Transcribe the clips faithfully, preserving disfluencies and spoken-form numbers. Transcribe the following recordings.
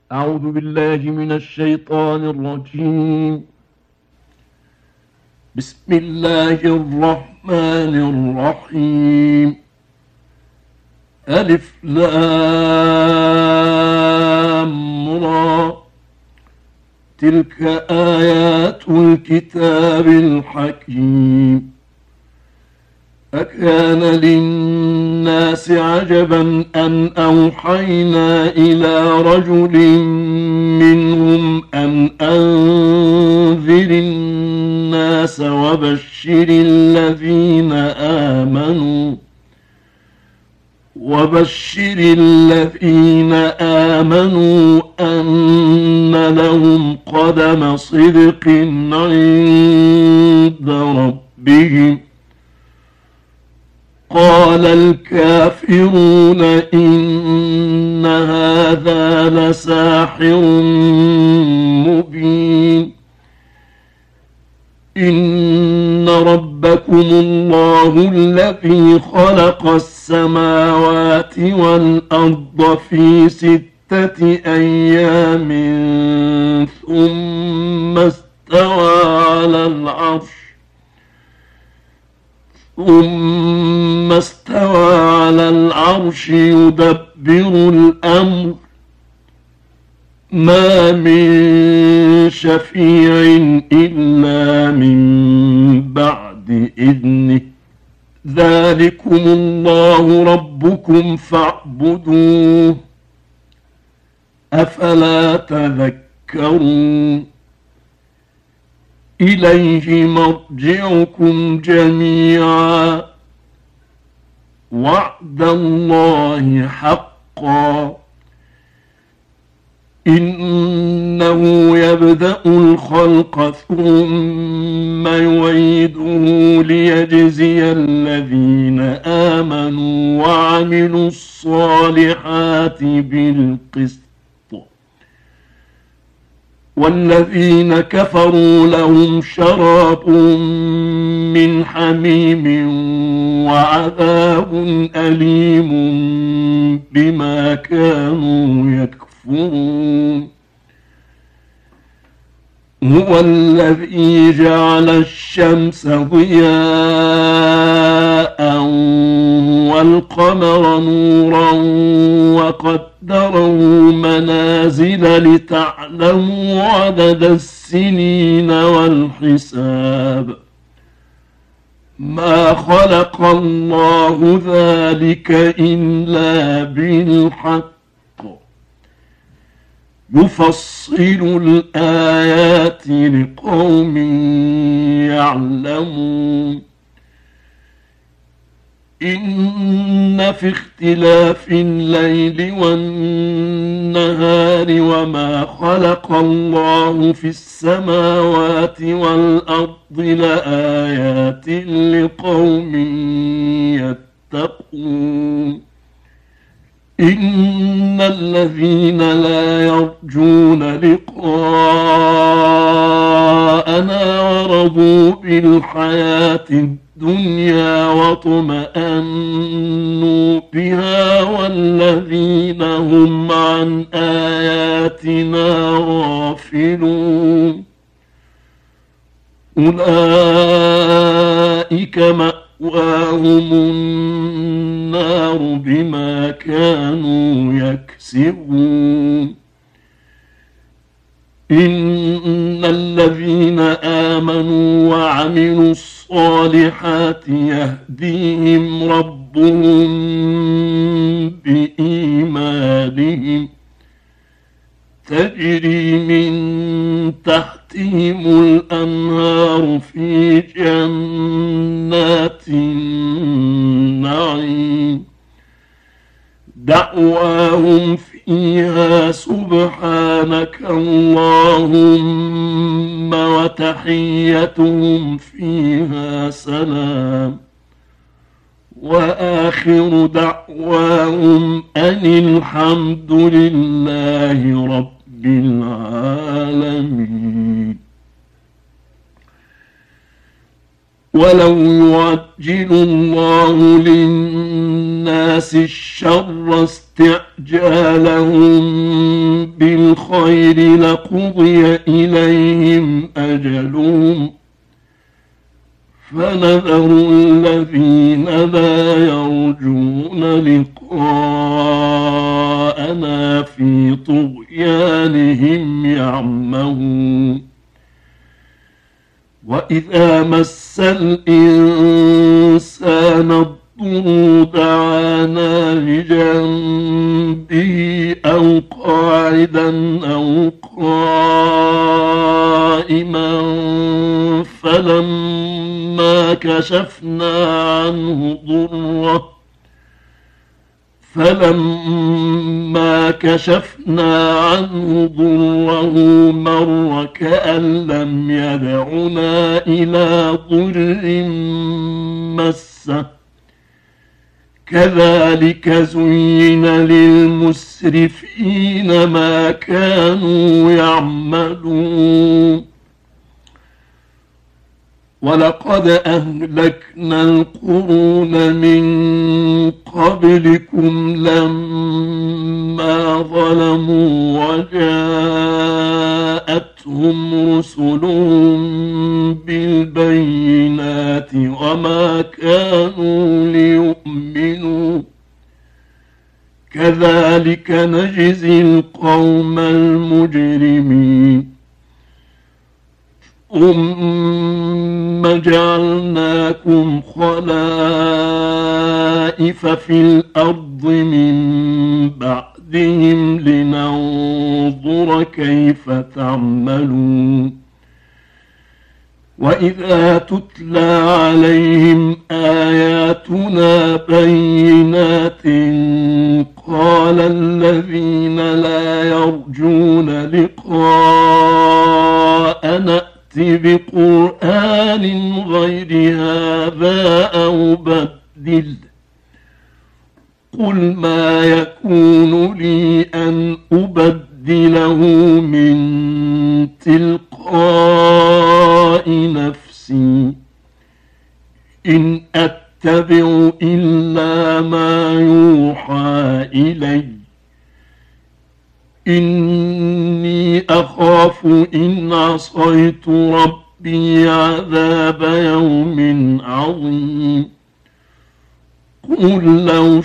أعوذ بالله من الشيطان الرجيم. بسم الله الرحمن الرحيم. ألف لام را، تلك آيات الكتاب الحكيم. أكان للناس عجبا أن أوحينا إلى رجل منهم أن أنذر الناس وبشر الذين آمنوا وبشر الذين آمنوا أن لهم قدم صدق عند ربهم. قال الكافرون إن هذا لساحر مبين. إن ربكم الله الذي خلق السماوات والأرض في ستة أيام ثم استوى على العرش ثم استوى على العرش يدبر الأمر ما من شفيع إلا من بعد إذنه. ذلكم الله ربكم فاعبدوه أفلا تذكرون. إليه مرجعكم جميعا وعد الله حقا. إنه يبدأ الخلق ثم يعيده ليجزي الذين آمنوا وعملوا الصالحات بالقسط، والذين كفروا لهم شراب من حميم وعذاب أليم بما كانوا يكفرون. هو الذي جعل الشمس ضياء والقمر نورا وقدره منازل لتعلموا عدد السنين والحساب. ما خلق الله ذلك إلا بالحق يفصل الآيات لقوم يعلمون. إن في اختلاف الليل والنهار وما خلق الله في السماوات والأرض لآيات لقوم يتقون. إن الذين لا يرجون لقاءنا ورضوا بالحياة الدنيا واطمأنوا بها والذين هم عن آياتنا غافلون أولئك مأواهم النار بما كانوا يكسبون. إن الذين آمنوا وعملوا الصالحات يهديهم ربهم بإيمانهم تجري من تحتهم الأنهار في جنات النعيم دعواهم فيها سبحانك اللهم وتحيتهم فيها سلام وآخر دعواهم أن الحمد لله رب العالمين. ولو يعجل الله للناس الشر استعجالهم بالخير لقضي إليهم أجلهم فنذر الذين لا يرجون لقاءنا في طغيانهم يعمهون وإذا مس الإنسان الضر دعانا لجنبه أو قاعدا أو قائما فلما كشفنا عنه ضره فلما كشفنا عنه ضره مر كأن لم يدعنا إلى ضر مسه كذلك زين للمسرفين ما كانوا يعملون ولقد أهلكنا القرون من قبلكم لما ظلموا وجاءتهم رسلهم بالبينات وما كانوا ليؤمنوا كذلك نجزي القوم المجرمين ثم جعلناكم خلائف في الأرض من بعدهم لننظر كيف تعملون وإذا تتلى عليهم آياتنا بينات قال الذين لا يرجون لقاءنا بقرآن غير هذا أو بدل قل ما يكون لي أن أبدله من تلقاء نفسي إن أتبع إلا ما يوحى إلي إني أخاف إن عصيت ربي عذاب يوم عظيم قل لو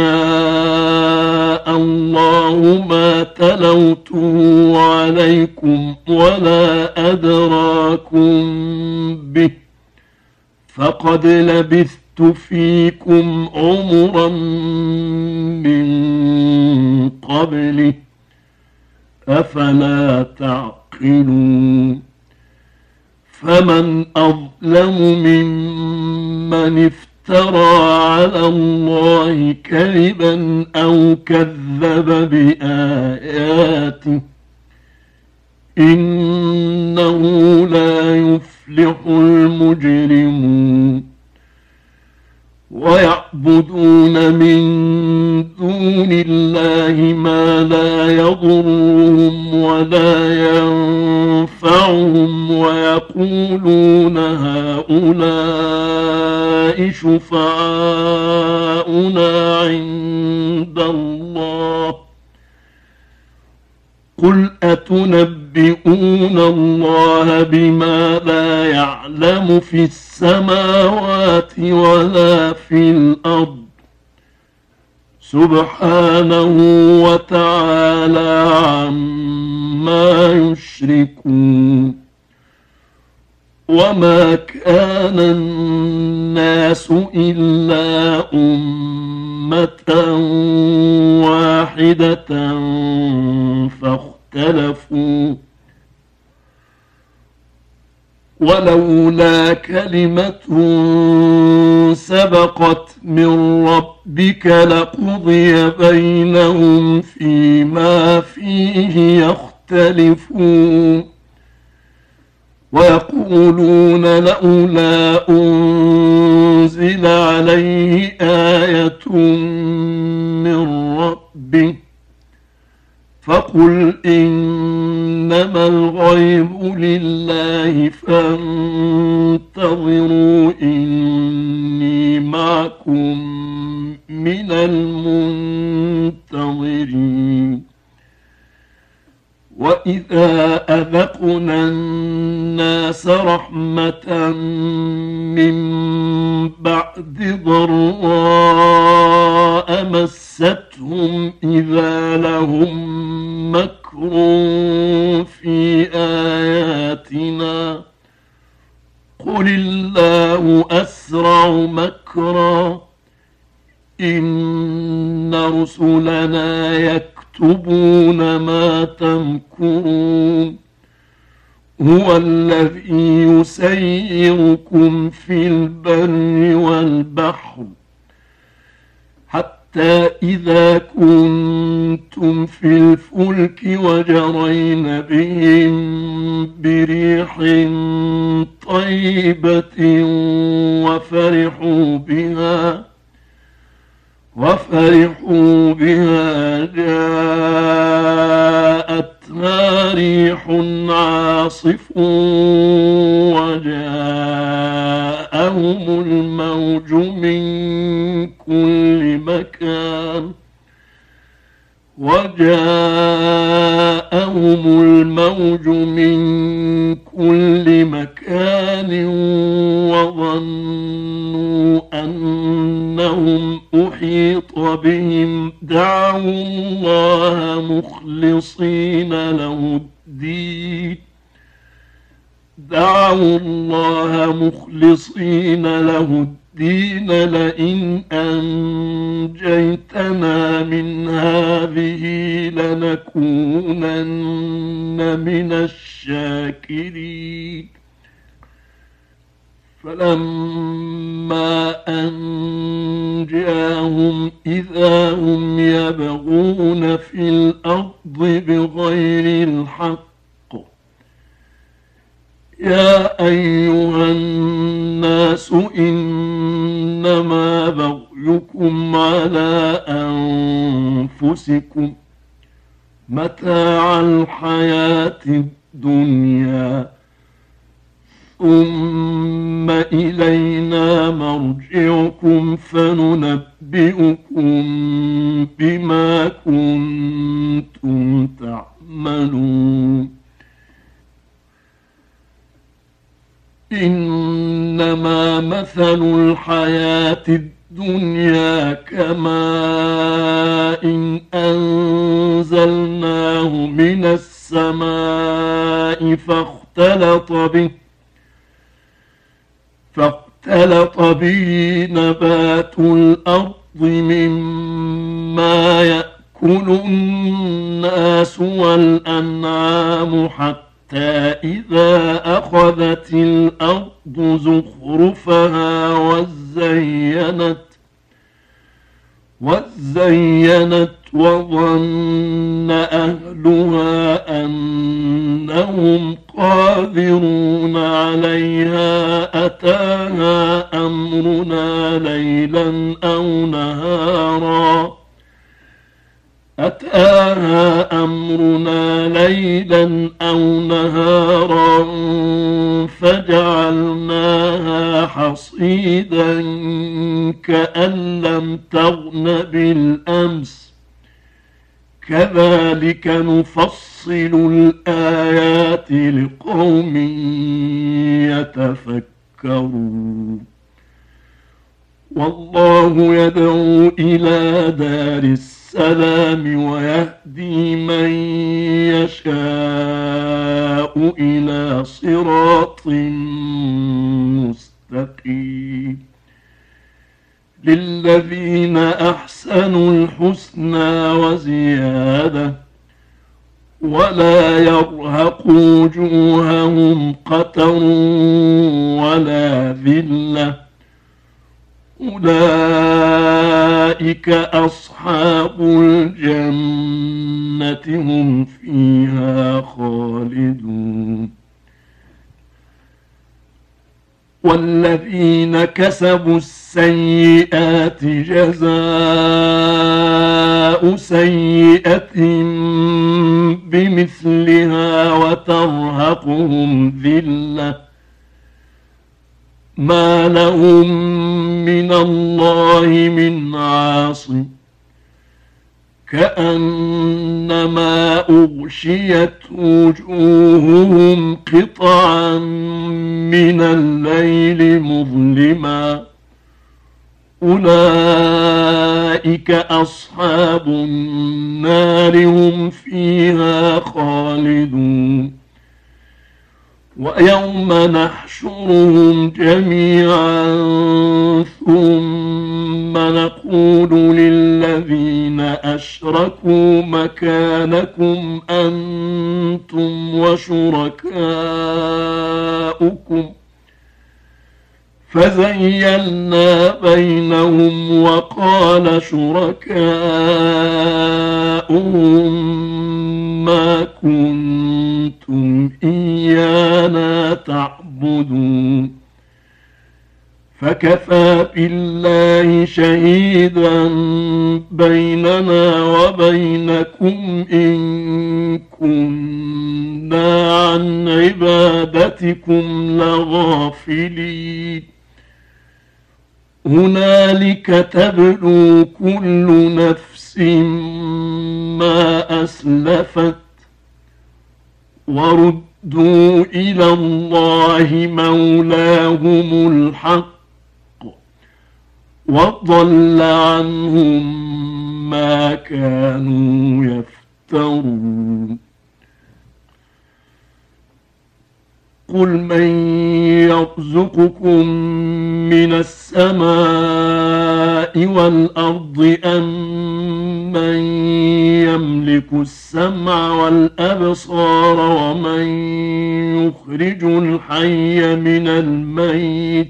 شاء الله ما تلوته عليكم ولا أدراكم به فقد لبثت فيكم عمرا من قبله أفلا تعقلون فمن أظلم ممن افترى على الله كذبا أو كذب بآياته إنه لا يفلح المجرمون ويعبدون من دون الله ما لا يضرهم ولا ينفعهم ويقولون هؤلاء شفعاؤنا عند الله قل أتنبئون الله بما لا يعلم في السماوات ولا في الأرض سبحانه وتعالى عما يشركون وما كان الناس إلا أمة واحدة فاختلفوا ولولا كلمة سبقت من ربك لقضي بينهم فيما فيه يختلفون ويقولون لولا أنزل عليه آية من ربه فقل إن إنما الغيب لله فانتظروا إني معكم من المنتظرين. وإذا أذقنا الناس رحمة من بعد ضراء مستهم إذا لهم مكر في آياتنا قل الله أسرع مكرا إن رسلنا يكتبون ما تمكرون. هو الذي يسيركم في البر والبحر حتى إذا كنتم في الفلك وجرين بهم بريح طيبة وفرحوا بها وفرحوا بها جاءتها ريح عاصف وجاءهم الموج من كل مكان وجاءهم الموج من كل مكان وظنوا أنهم أحيط بهم دعوا الله مخلصين له الدين دعوا الله مخلصين له الدين لئن أنجيتنا من هذه لنكونن من الشاكرين. فلما أنجاهم إذا هم يبغون في الأرض بغير الحق. يا أيها الناس إنما بغيكم على أنفسكم متاع الحياة الدنيا ثم إلينا مرجعكم فننبئكم بما كنتم تعملون. إنما مثل الحياة الدنيا كماء إن أنزلناه من السماء فاختلط به فاختلط به نبات الأرض مما يأكل الناس والأنعام حتى إذا أخذت الأرض زخرفها وزينت وزينت وظن أهلها أنهم قادرون عليها أتاها أمرنا ليلا أو نهارا أتاها أمرنا ليلا أو نهارا فجعلناها حصيدا كأن لم تغن بالأمس كذلك نفصل الآيات لقوم يتفكرون. والله يدعو إلى دار السلام ويهدي من يشاء إلى صراط مستقيم. للذين أحسنوا الحسنى وزيادة ولا يرهق وجوههم قتر ولا ذلة أولئك أصحاب الجنة هم فيها خالدون. والذين كسبوا السيئات جزاء سيئة بمثلها وترهقهم ذلة ما لهم من الله من عاصم كأنما أغشيت وجوههم قطعا من الليل مظلما أولئك أصحاب النار هم فيها خالدون ويوم نحشرهم جميعا ثم نقول للذين أشركوا مكانكم أنتم وشركاؤكم فزيلنا بينهم وقال شركاؤهم ما كنتم إيانا تعبدون فكفى بالله شهيدا بيننا وبينكم إن كنا عن عبادتكم لغافلين هنالك تبلو كل نفس ما أسلفت وردوا إلى الله مولاهم الحق وضل عنهم ما كانوا يفترون قل من يرزقكم من السماء والأرض أم من يملك السمع والأبصار ومن يخرج الحي من الميت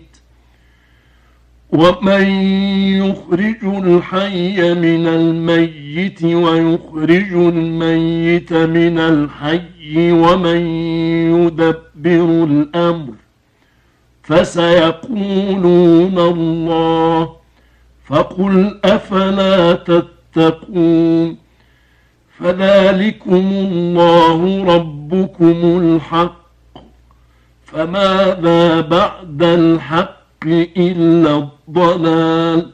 ومن يخرج الحي من الميت ويخرج الميت من الحي ومن يدبر الأمر فسيقولون الله فقل أفلا تتقون فذلكم الله ربكم الحق فماذا بعد الحق إلا الضلال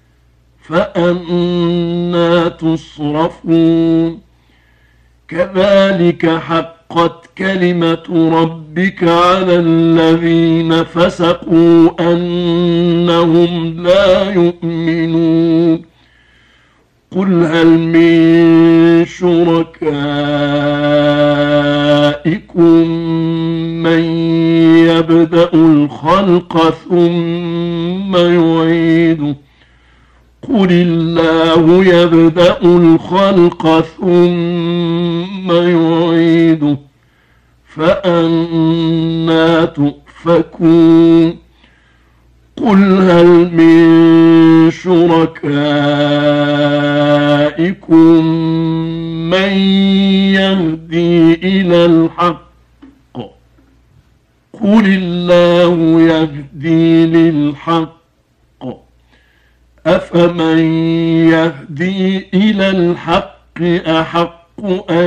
فأنى تصرفون كذلك حقت كلمة ربك على الذين فسقوا أنهم لا يؤمنون قل هل من شركائكم من يبدأ الخلق ثم يعيده قل الله يبدأ الخلق ثم يعيده فأنى تؤفكون قل هل من شركائكم من يهدي إلى الحق قل الله يهدي للحق أفمن يهدي إلى الحق أحق أن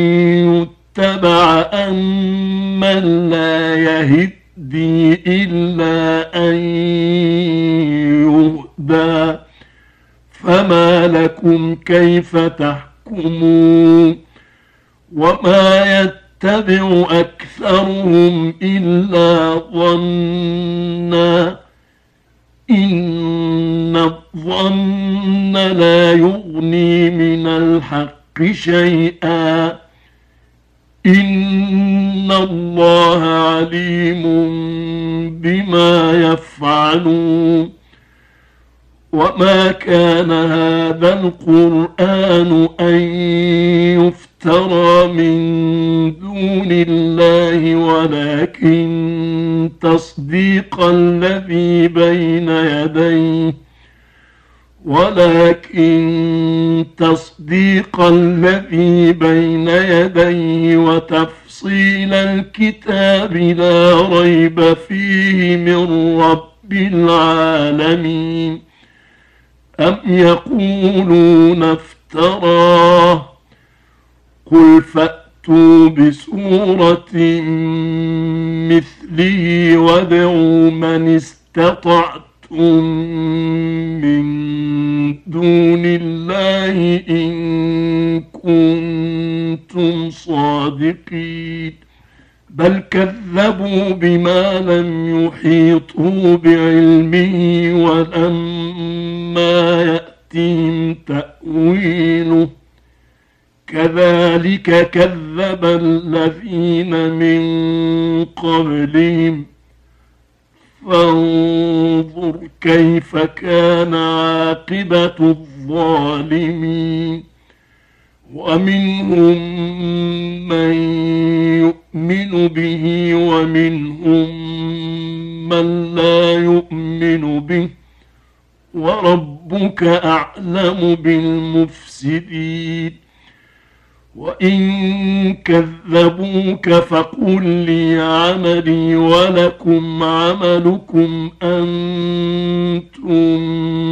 يتبع أم من لا يهدي إلا أن يهدى فما لكم كيف تحكمون وما يتبع أكثرهم إلا ظنا إن الظن لا يغني من الحق شيئا إن الله عليم بما يفعلون وما كان هذا القرآن أن يفترى من دون الله ولكن تصديق الذي بين يديه ولكن تصديق الذي بين يديه وتفصيل الكتاب لا ريب فيه من رب العالمين. أم يقولون افتراه قل فأتوا بسورة مثله وادعوا من استطعتم من دون الله إن كنتم صادقين. بل كذبوا بما لم يحيطوا بعلمه ولما يأتهم تأويله كذلك كذب الذين من قبلهم فانظر كيف كان عاقبة الظالمين. ومنهم من يؤمن به ومنهم من لا يؤمن به وربك أعلم بالمفسدين. وإن كذبوك فقل لي عملي ولكم عملكم أنتم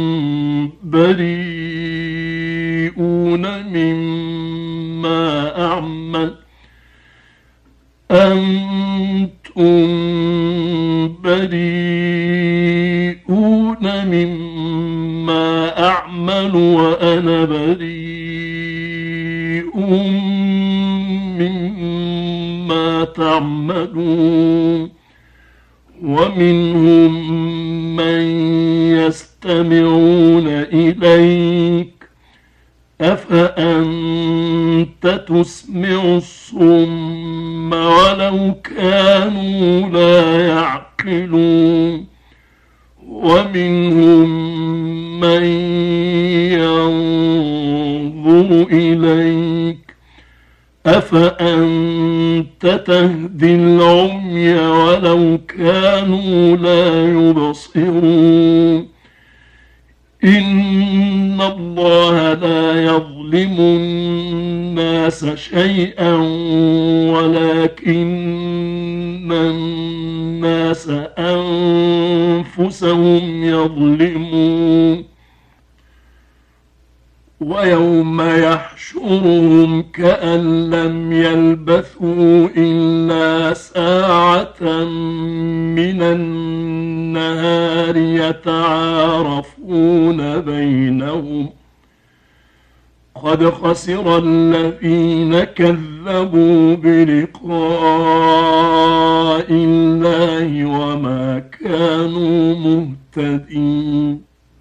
بريئون مما أعمل أنتم بريئون مما أعمل وأنا بريء مما تعملون. ومنهم من يستمعون إليك أفأنت تسمع الصم ولو كانوا لا يعقلون. ومنهم من ينظر إليك أفأنت تهدي العمي ولو كانوا لا يبصرون. إن الله لا يظلم الناس شيئا ولكن الناس أنفسهم يظلمون. ويوم يحشرهم كأن لم يلبثوا إلا ساعة من النهار يتعارفون بينهم قد خسر الذين كذبوا بلقاء الله وما كانوا مهتدين.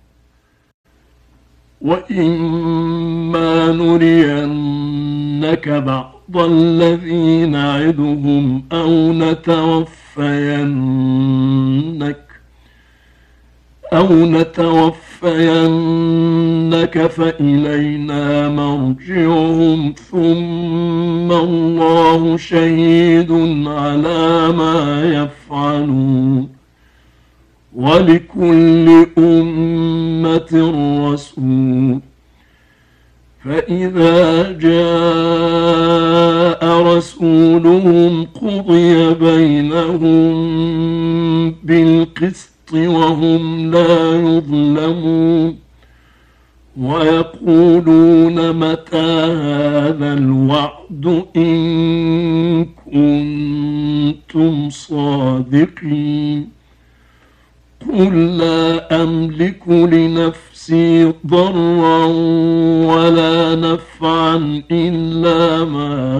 وإما نرينك بعض الذي نعدهم أو نتوفينك أو نتوفينك فإلينا مرجعهم ثم الله شهيد على ما يفعلون. ولكل أمة رسول فإذا جاء رسولهم قضي بينهم بالقسط وهم لا يظلمون. ويقولون متى هذا الوعد إن كنتم صادقين. قل لا أملك لنفسي ضرا ولا نفعا إلا ما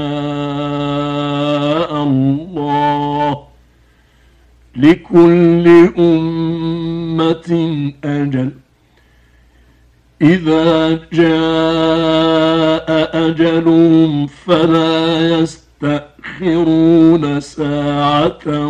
شاء الله لكل أمة أجل إذا جاء أجلهم فلا يستأخرون ساعة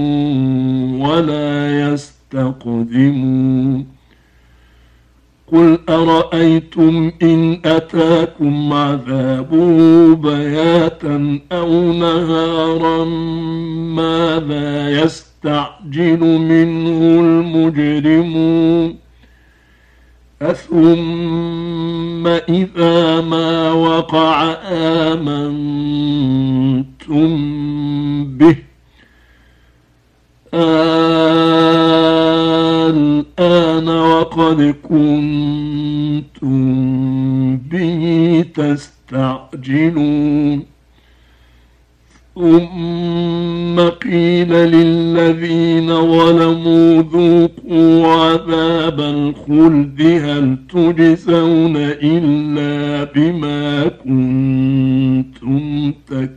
ولا يستقدمون. قل أرأيتم إن أتاكم عذابه بياتا أو نهارا ماذا يستعجل منه المجرمون. أثم إذا ما وقع آمنتم به الآن وقد كنتم به تستعجلون ثم قيل للذين ظلموا ذوقوا عذاب الخلد هل تجزون إلا بما كنتم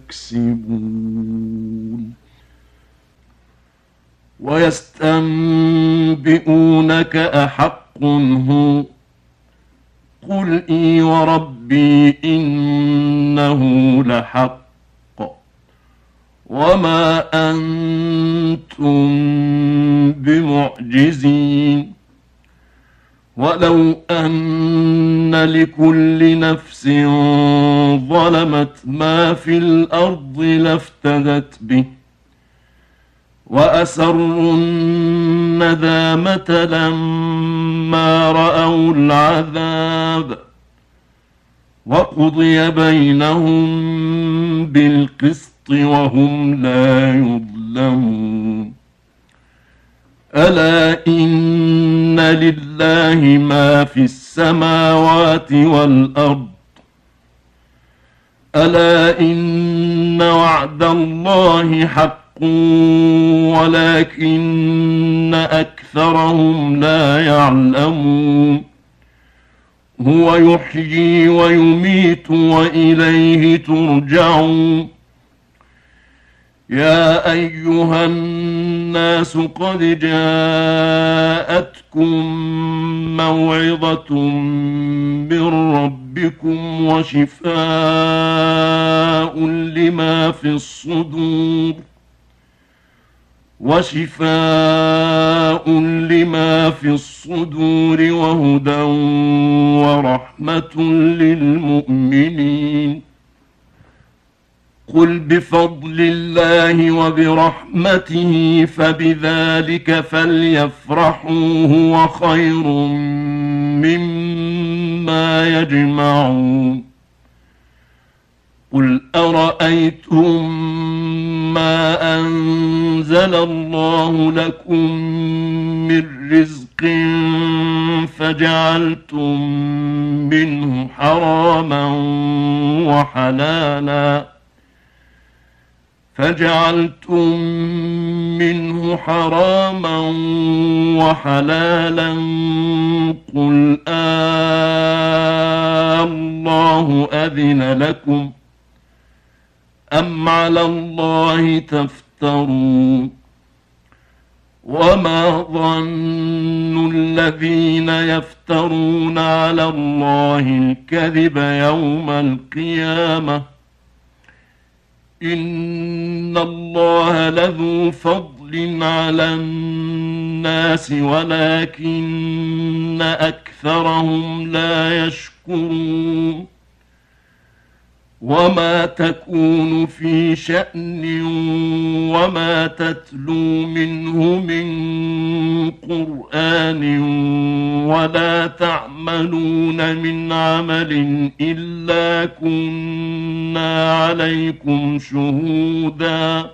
تكسبون ويستنبئونك أحق هو قل إي وربي إنه لحق وما أنتم بمعجزين ولو أن لكل نفس ظلمت ما في الأرض لافتدت به وأسروا الندامة لما رأوا العذاب وقضي بينهم بالقسط وهم لا يظلمون ألا إن لله ما في السماوات والأرض ألا إن وعد الله حق ولكن أكثرهم لا يعلمون هو يحيي ويميت وإليه ترجعون يا أيها الناس قد جاءتكم موعظة من ربكم وشفاء لما في الصدور وشفاء لما في الصدور وهدى ورحمة للمؤمنين قل بفضل الله وبرحمته فبذلك فليفرحوا هو خير مما يجمعون قل أرأيتم ما أنزل الله لكم من رزق فجعلتم منه حراما وحلالا فجعلتم منه حراما وحلالا قل آه الله أذن لكم أم على الله تفترون وما ظن الذين يفترون على الله الكذب يوم القيامة إن الله لذو فضل على الناس ولكن أكثرهم لا يشكرون وما تكون في شأن وما تتلو منه من قرآن ولا تعملون من عمل إلا كنا عليكم شهودا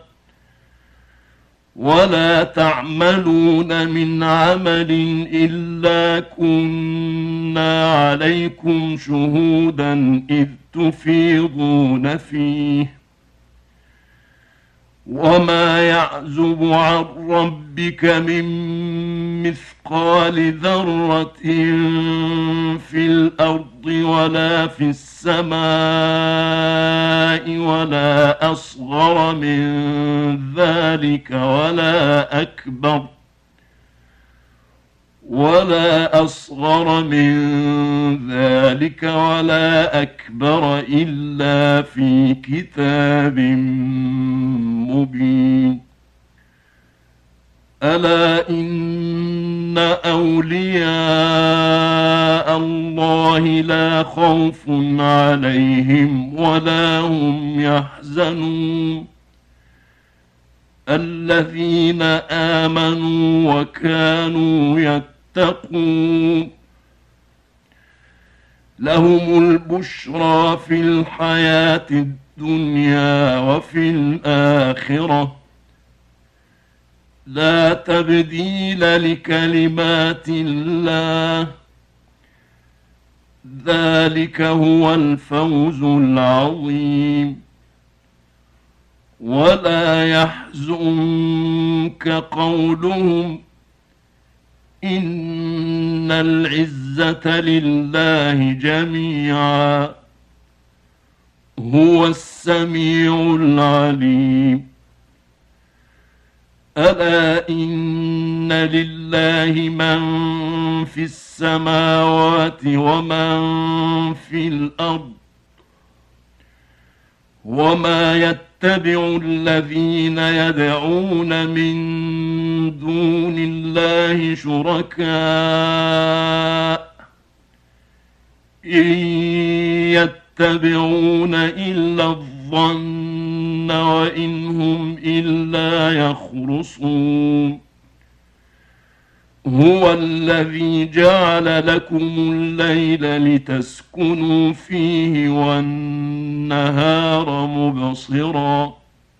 ولا تعملون من عمل إلا كنا عليكم شهودا إذ تفيضون فيه وما يعزب عن ربك من مثقال ذرة في الأرض ولا في السماء ولا أصغر من ذلك ولا أكبر ولا أصغر من ذلك ولا أكبر إلا في كتاب مبين ألا إن أولياء الله لا خوف عليهم ولا هم يحزنون الذين آمنوا وكانوا يتقون لهم البشرى في الحياة الدنيا وفي الآخرة لا تبديل لكلمات الله ذلك هو الفوز العظيم ولا يحزنك قولهم إن العزة لله جميعا هو السميع العليم ألا إن لله من في السماوات ومن في الأرض وما يتبع الذين يدعون من دون الله شركاء إن يتبعون إلا الظن وإن هم إلا يخرصون هو الذي جعل لكم الليل لتسكنوا فيه والنهار مبصرا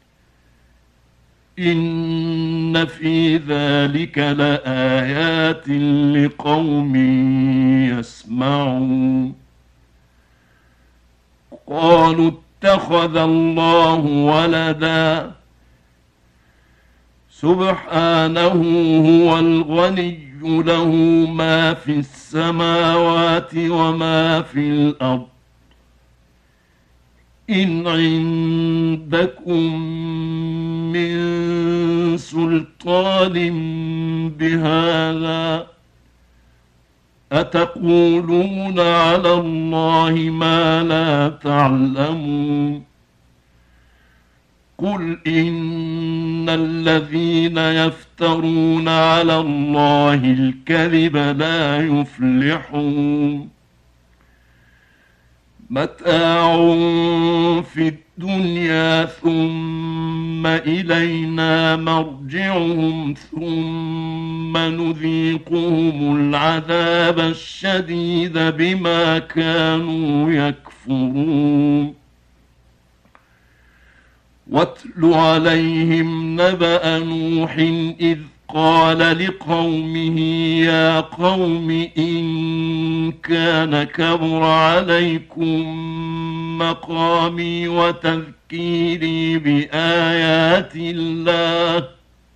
إن في ذلك لآيات لقوم يسمعون قالوا اتخذ الله ولدا سبحانه هو الغني له ما في السماوات وما في الأرض إن عندكم من سلطان بهذا أتقولون على الله ما لا تعلمون قل إن الذين يفترون على الله الكذب لا يفلحون متاع في الدنيا ثم إلينا مرجعهم ثم نذيقهم العذاب الشديد بما كانوا يكفرون واتل عليهم نبأ نوح إذ قال لقومه يا قوم إن كان كبر عليكم مقامي وتذكيري بآيات الله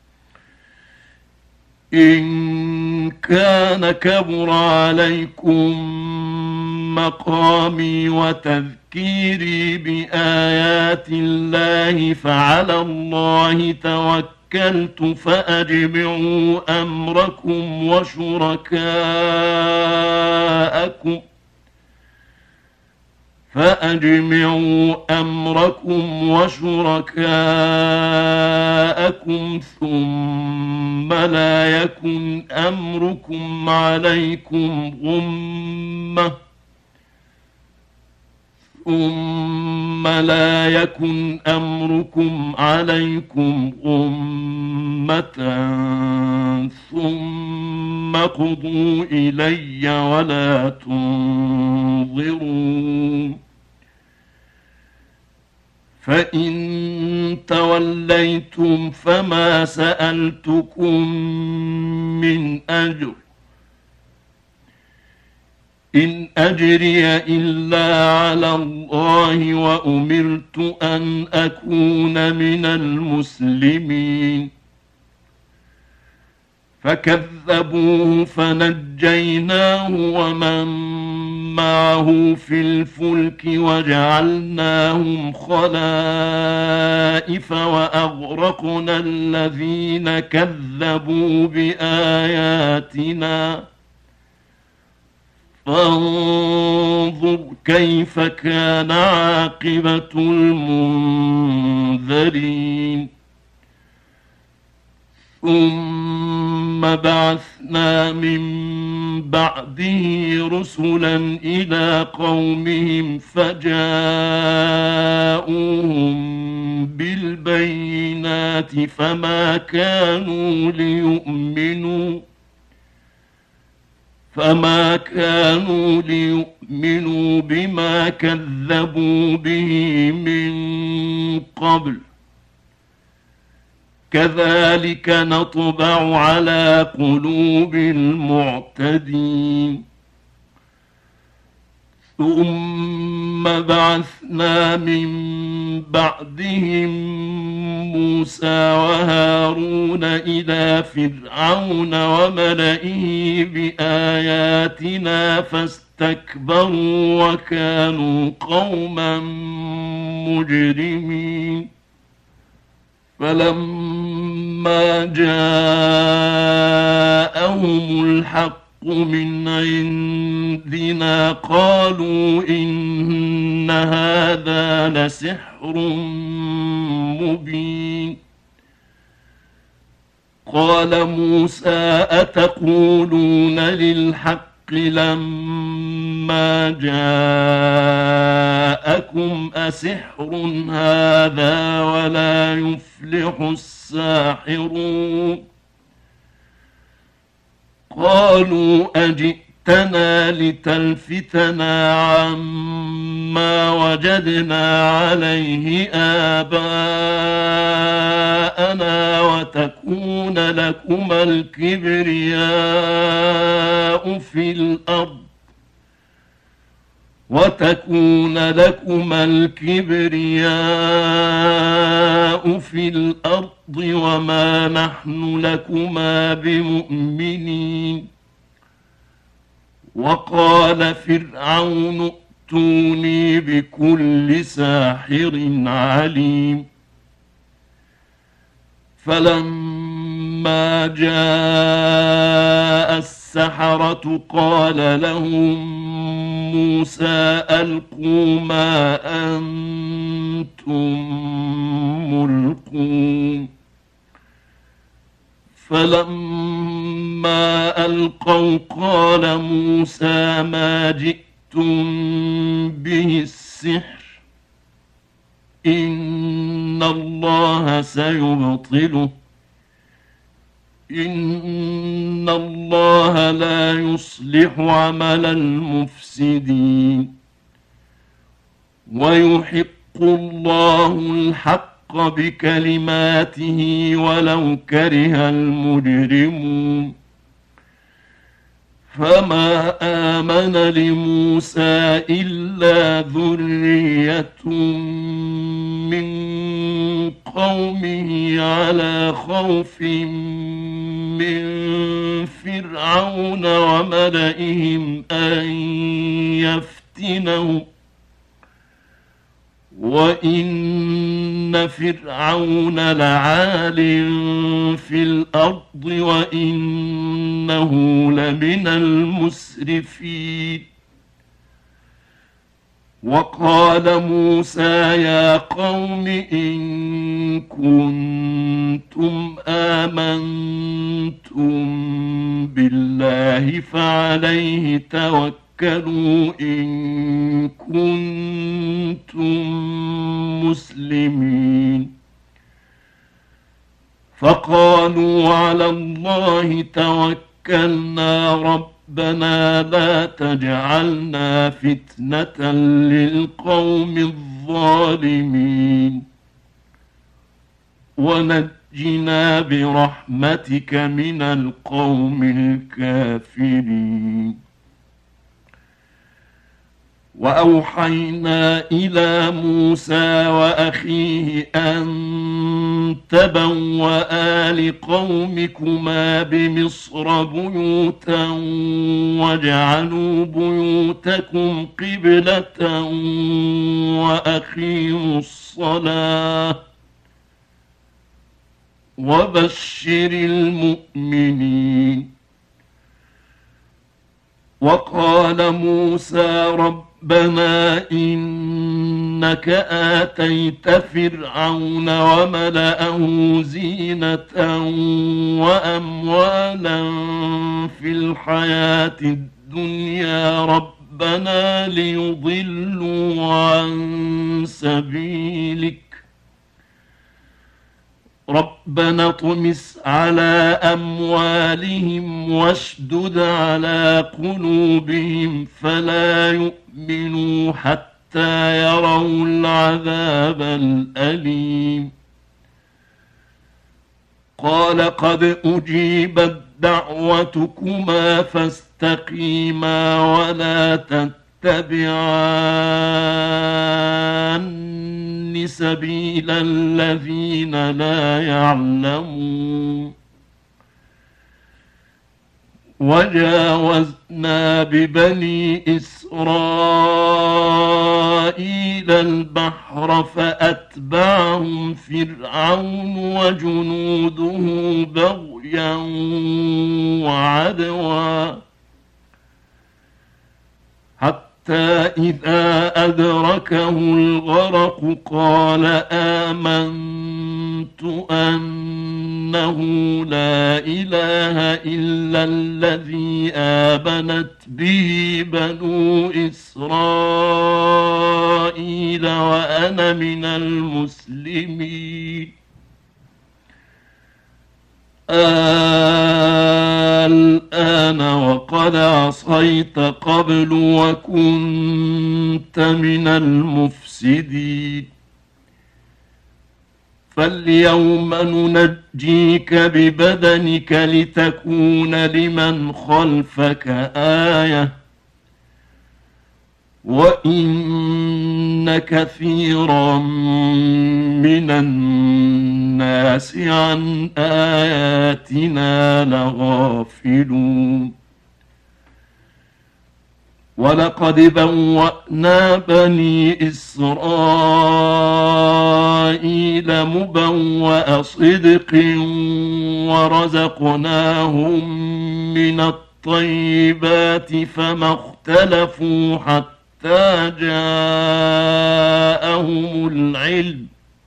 إن كان كبر عليكم مقامي وتذكيري بآيات الله فعلى الله توكلت فأجمعوا أمركم وشركاءكم فأجمعوا أمركم وشركاءكم ثم لا يكن أمركم عليكم غمة ثم لا يكن أمركم عليكم غمة ثم قضوا إلي ولا تنظرون فإن توليتم فما سألتكم من أجر إن أجري إلا على الله وأمرت أن أكون من المسلمين فكذبوه فنجيناه ومن معه في الفلك وجعلناهم خلائف وأغرقنا الذين كذبوا بآياتنا فانظر كيف كان عاقبة المنذرين ثم بعثنا من بعده رسلا إلى قومهم فجاءوهم بالبينات فما كانوا ليؤمنوا فما كانوا ليؤمنوا بما كذبوا به من قبل كذلك نطبع على قلوب المعتدين ثم بعثنا من بعدهم موسى وهارون إلى فرعون وملئه بآياتنا فاستكبروا وكانوا قوما مجرمين فلما جاءهم الحق من عندنا قالوا إن هذا لسحر مبين قال موسى أتقولون للحق لما جاءكم أسحر هذا ولا يفلح الساحرون قالوا أجئتنا لتلفتنا عما وجدنا عليه آباءنا وتكون لكما الكبرياء في الأرض وتكون لكما الكبرياء في الأرض وما نحن لكما بمؤمنين وقال فرعون ائتوني بكل ساحر عليم فلما جاء السحرة قال لهم موسى ألقوا ما أنتم ملقون فلما ألقوا قال موسى ما جئتم به السحر إن الله سيبطله إن الله لا يصلح عمل المفسدين ويحق الله الحق بكلماته ولو كره المجرمون فما آمن لموسى إلا ذرية من قومه على خوف من فرعون وملئهم أن يفتنهم وإن فرعون لعال في الأرض وإنه لمن المسرفين وقال موسى يا قوم إن كنتم آمنتم بالله فعليه توكلوا إن كنتم مسلمين فقالوا على الله توكلنا ربنا لا تجعلنا فتنة للقوم الظالمين ونجنا برحمتك من القوم الكافرين وأوحينا إلى موسى وأخيه أن تبوأ لقومكما بمصر بيوتا واجعلوا بيوتكم قبلة وأقيموا الصلاة وبشر المؤمنين وقال موسى رب ربنا إنك آتيت فرعون وملأه زينة وأموالا في الحياة الدنيا ربنا ليضلوا عن سبيلك ربنا اطمس على أموالهم واشدد على قلوبهم فلا يؤمنوا حتى يروا العذاب الأليم. قال قد أجيبت دعوتكما فاستقيما ولا تتبعان سبيل الذين لا يعلمون. وجاوزنا ببني إسرائيل البحر فأتبعهم فرعون وجنوده بغيا وعدوا حتى إذا أدركه الغرق قال آمنت أنه لا إله إلا الذي آمنت به بنو إسرائيل وأنا من المسلمين. الآن وقد عصيت قبل وكنت من المفسدين فاليوم ننجيك ببدنك لتكون لمن خلفك آية وإن كثيرا من الناس عن آياتنا لغافلون. ولقد بوأنا بني إسرائيل مبوأ صدق ورزقناهم من الطيبات فما اختلفوا حتى جاءهم العلم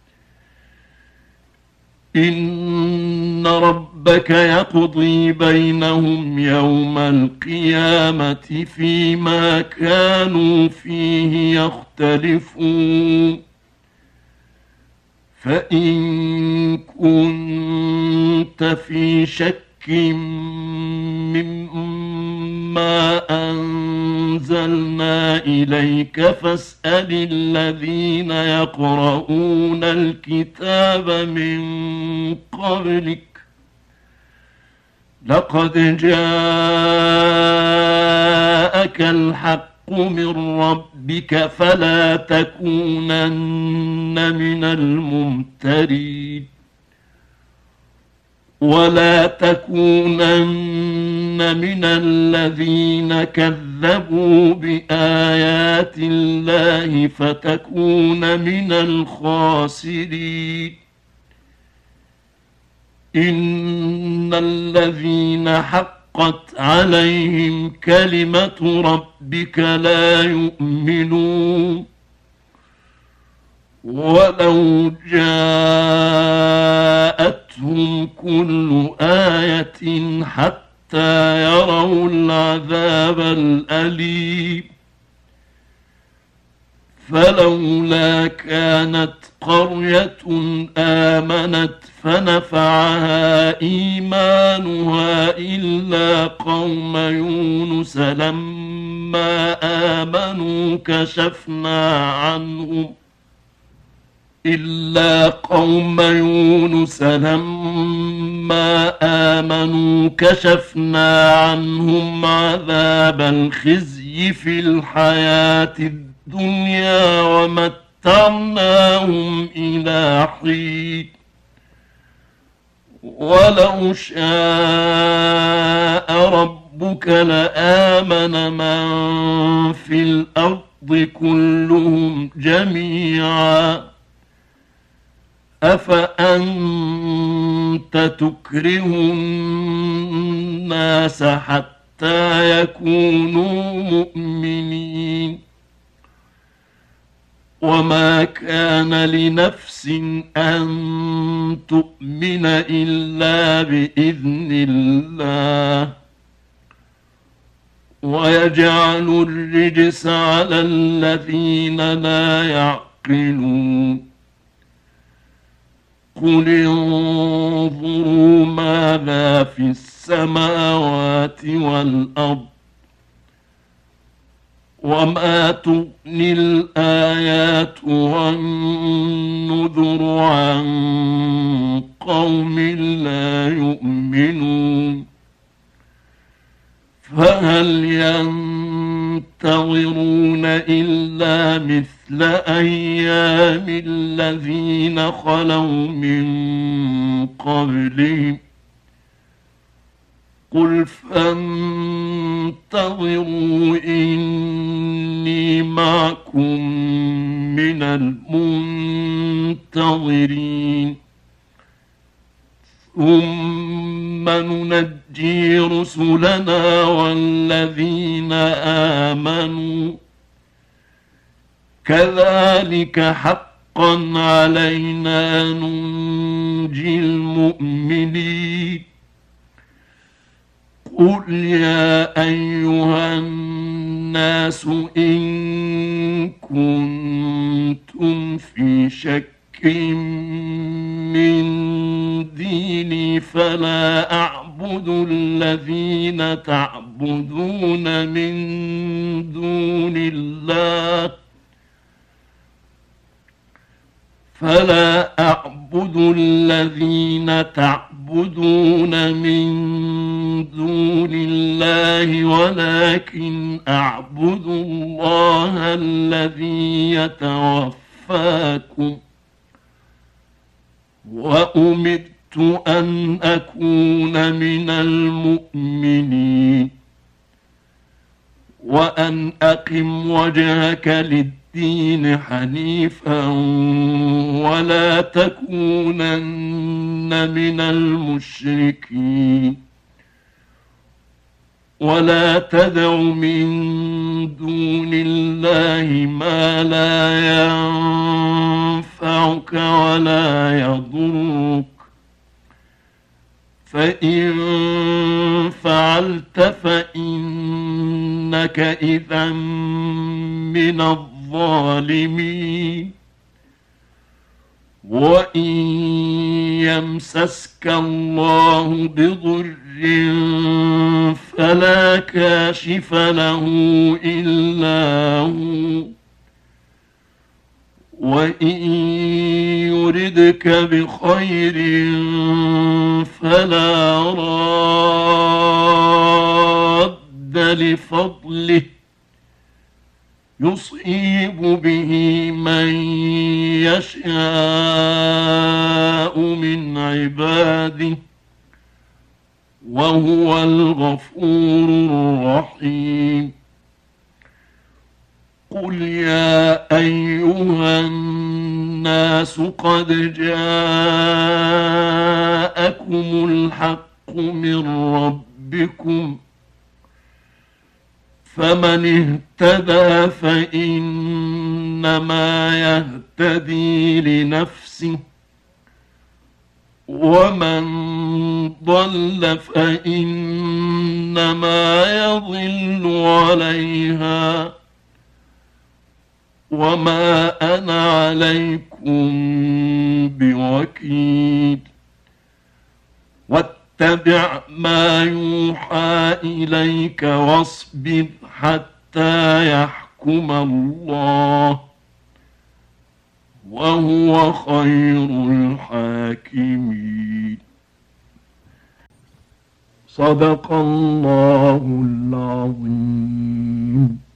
إن ربك يقضي بينهم يوم القيامة فيما كانوا فيه يختلفون. فإن كنت في شك مما أنزلنا إليك فاسأل الذين يقرؤون الكتاب من قبلك لقد جاءك الحق من ربك فلا تكونن من الممترين ولا تكونن من الذين كذبوا بآيات الله فتكون من الخاسرين. إن الذين حقت عليهم كلمة ربك لا يؤمنون ولو جاءتهم كل آية حتى يروا العذاب الأليم. فلولا كانت قرية آمنت فنفعها إيمانها إلا قوم يونس لما آمنوا كشفنا عنهم إلا قوم يونس لما آمنوا كشفنا عنهم عذاب الخزي في الحياة الدنيا ومتعناهم إلى حين ولو شاء ربك لآمن من في الأرض كلهم جميعا أفأنت تكره الناس حتى يكونوا مؤمنين وما كان لنفس أن تؤمن إلا بإذن الله ويجعل الرجس على الذين لا يعقلون. قل انظروا ماذا في السماوات والأرض وما تغني الآيات والنذر عن قوم لا يؤمنون فهل ينتظرون إلا مثل أيام الذين خلوا من قبلهم قل فانتظروا إني معكم من المنتظرين ثم ننجي رسلنا والذين آمنوا كذلك حقا علينا ننجي المؤمنين قل يا أيها الناس إن كنتم في شك من ديني فلا أعبد الذين تعبدون من دون الله فلا أعبد الذين تعبدون من دون الله ولكن أعبد الله الذي يتوفاكم وأمرت أن أكون من المؤمنين وأن أقم وجهك للدين حنيفا ولا تكونن من المشركين ولا تدع من دون الله ما لا ينفعك ولا يضرك فإن فعلت فإنك إذا من الظالمين وإن يمسسك الله بضر فلا كاشف له إلا هو وإن يردك بخير فلا راد لفضله يصيب به من يشاء من عباده وهو الغفور الرحيم قل يا أيها الناس قد جاءكم الحق من ربكم فمن اهتدى فإنما يهتدي لنفسه ومن ضل فإنما يضل عليها وما أنا عليكم بوكيل واتبع ما يوحى إليك واصبر حتى يحكم الله وهو خير الحاكمين. صدق الله العظيم.